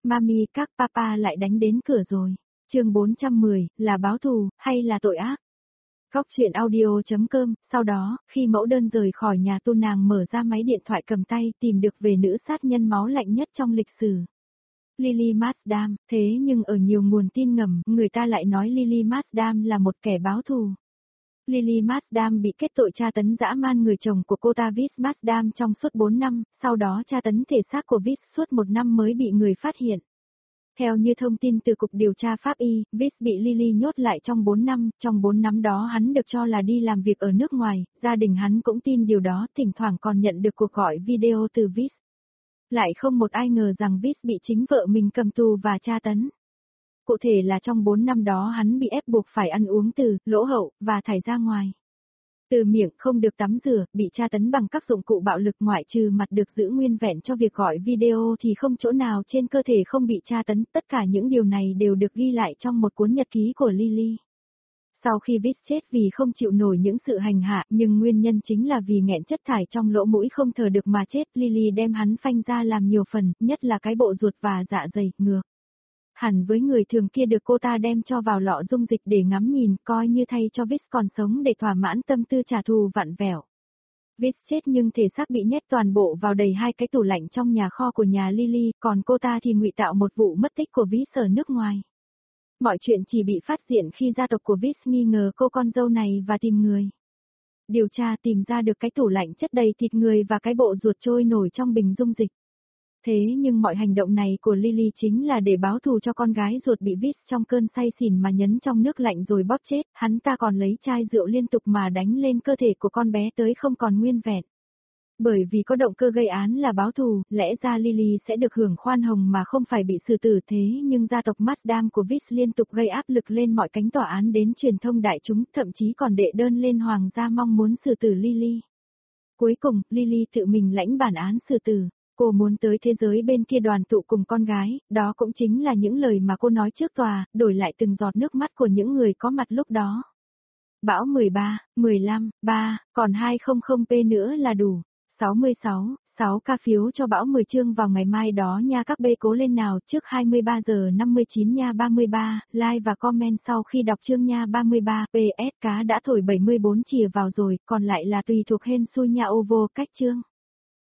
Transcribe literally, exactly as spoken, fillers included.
Mami các papa lại đánh đến cửa rồi. Chương bốn trăm mười, là báo thù, hay là tội ác? Góc truyện audio.com, sau đó, khi mẫu đơn rời khỏi nhà tu nàng mở ra máy điện thoại cầm tay tìm được về nữ sát nhân máu lạnh nhất trong lịch sử. Lily Masdam, thế nhưng ở nhiều nguồn tin ngầm, người ta lại nói Lily Masdam là một kẻ báo thù. Lily Masdam bị kết tội tra tấn dã man người chồng của cô ta Vis Masdam trong suốt bốn năm, sau đó tra tấn thể xác của Vis suốt một năm mới bị người phát hiện. Theo như thông tin từ Cục Điều tra Pháp Y, Vis bị Lily nhốt lại trong bốn năm, trong bốn năm đó hắn được cho là đi làm việc ở nước ngoài, gia đình hắn cũng tin điều đó, thỉnh thoảng còn nhận được cuộc gọi video từ Vis. Lại không một ai ngờ rằng Vis bị chính vợ mình cầm tù và tra tấn. Cụ thể là trong bốn năm đó hắn bị ép buộc phải ăn uống từ, lỗ hậu, và thải ra ngoài. Từ miệng không được tắm rửa, bị tra tấn bằng các dụng cụ bạo lực ngoại trừ mặt được giữ nguyên vẹn cho việc gọi video thì không chỗ nào trên cơ thể không bị tra tấn, tất cả những điều này đều được ghi lại trong một cuốn nhật ký của Lily. Sau khi Vis chết vì không chịu nổi những sự hành hạ, nhưng nguyên nhân chính là vì nghẹn chất thải trong lỗ mũi không thở được mà chết, Lily đem hắn phanh ra làm nhiều phần, nhất là cái bộ ruột và dạ dày, ngược. Hẳn với người thường kia được cô ta đem cho vào lọ dung dịch để ngắm nhìn, coi như thay cho Vis còn sống để thỏa mãn tâm tư trả thù vặn vẹo. Vis chết nhưng thể xác bị nhét toàn bộ vào đầy hai cái tủ lạnh trong nhà kho của nhà Lily, còn cô ta thì ngụy tạo một vụ mất tích của Vis ở nước ngoài. Mọi chuyện chỉ bị phát hiện khi gia tộc của Vis nghi ngờ cô con dâu này và tìm người. Điều tra tìm ra được cái tủ lạnh chất đầy thịt người và cái bộ ruột trôi nổi trong bình dung dịch. Thế nhưng mọi hành động này của Lily chính là để báo thù cho con gái ruột bị Vis trong cơn say xỉn mà nhấn trong nước lạnh rồi bóp chết, hắn ta còn lấy chai rượu liên tục mà đánh lên cơ thể của con bé tới không còn nguyên vẹn. Bởi vì có động cơ gây án là báo thù, lẽ ra Lily sẽ được hưởng khoan hồng mà không phải bị xử tử, thế nhưng gia tộc Masdam của Vis liên tục gây áp lực lên mọi cánh tòa án đến truyền thông đại chúng, thậm chí còn đệ đơn lên hoàng gia mong muốn xử tử Lily. Cuối cùng, Lily tự mình lãnh bản án xử tử. Cô muốn tới thế giới bên kia đoàn tụ cùng con gái, đó cũng chính là những lời mà cô nói trước tòa, đổi lại từng giọt nước mắt của những người có mặt lúc đó. Bão mười ba, mười lăm, ba, còn hai trăm p nữa là đủ. sáu mươi sáu, sáu ca phiếu cho bão mười chương vào ngày mai đó nha các bê, cố lên nào, trước hai mươi ba giờ năm mươi chín nha ba mươi ba, like và comment sau khi đọc chương nha ba mươi ba, pê ét cá đã thổi bảy mươi bốn chìa vào rồi, còn lại là tùy thuộc hên xui nha, ô vô cách chương.